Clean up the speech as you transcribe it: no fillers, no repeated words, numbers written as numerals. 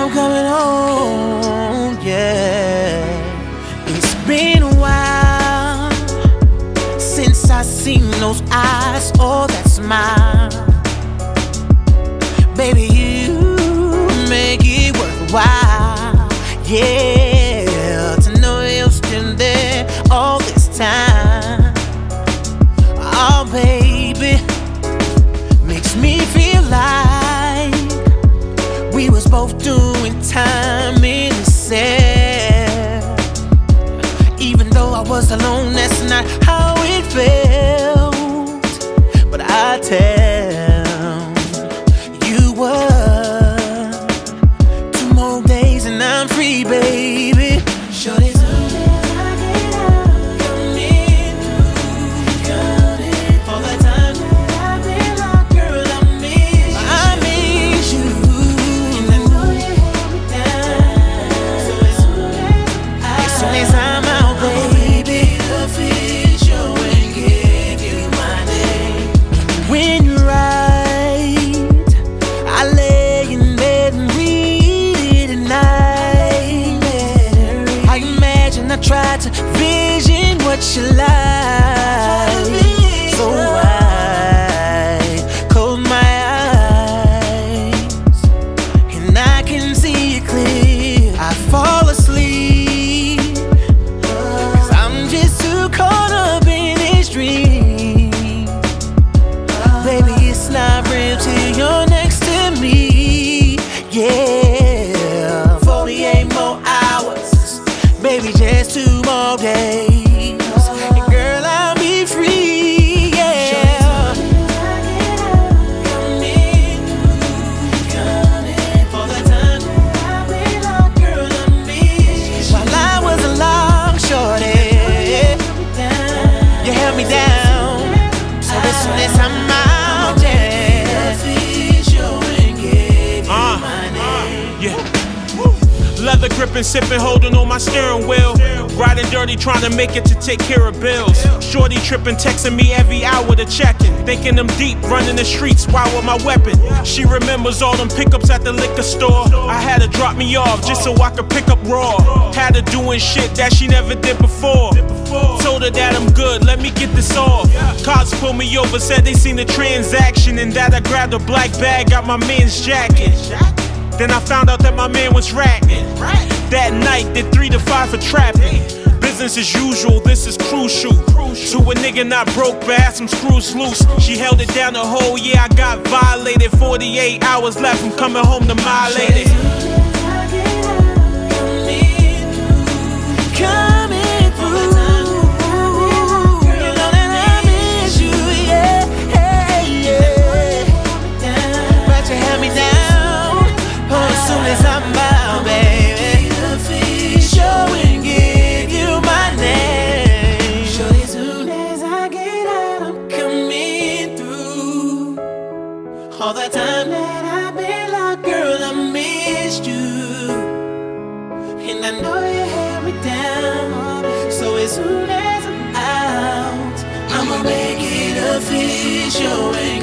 I'm coming home, yeah. It's been a while since I seen those eyes, oh, that smile. Baby, you make it worthwhile, yeah. To know you're still there all this time, oh, baby, makes me feel like we was both doing time in the cell. Even though I was alone, that's not how it felt. But I tell you what, 2 more days and I'm free, baby. Shorty's tried to vision what you like, so I close my eyes and I can see it clear. I fall asleep 'cause I'm just too caught up in this dream. Baby, it's not real till you're next to me, yeah. 48 more hours, baby, just 2 more days, and girl, I'll be free, yeah. While I was alone, shorty, you held me down. So as soon as I'm out, yeah. Leather gripping, sipping, holding on my steering wheel. Riding dirty, trying to make it to take care of bills. Shorty tripping, texting me every hour to check-in. Thinking I'm deep, running the streets, wild with my weapon. She remembers all them pickups at the liquor store. I had her drop me off just so I could pick up raw. Had her doing shit that she never did before. Told her that I'm good, let me get this off. Cops pulled me over, said they seen the transaction, and that I grabbed a black bag out my man's jacket. Then I found out that my man was ratting. That night, did 3 to 5 for trapping. Business as usual, this is crucial. To a nigga not broke, but had some screws loose. She held it down the whole year, I got violated. 48 hours left, I'm coming home to my lady. coming through. You know that I miss you, yeah, yeah. But you held me down. Oh, as soon as I'm out, baby, show and give you my name. As soon as I get out, I'm coming through. All the time that I've been locked, girl, I missed you, and I know you held me down. So as soon as I'm out, I'ma make it official.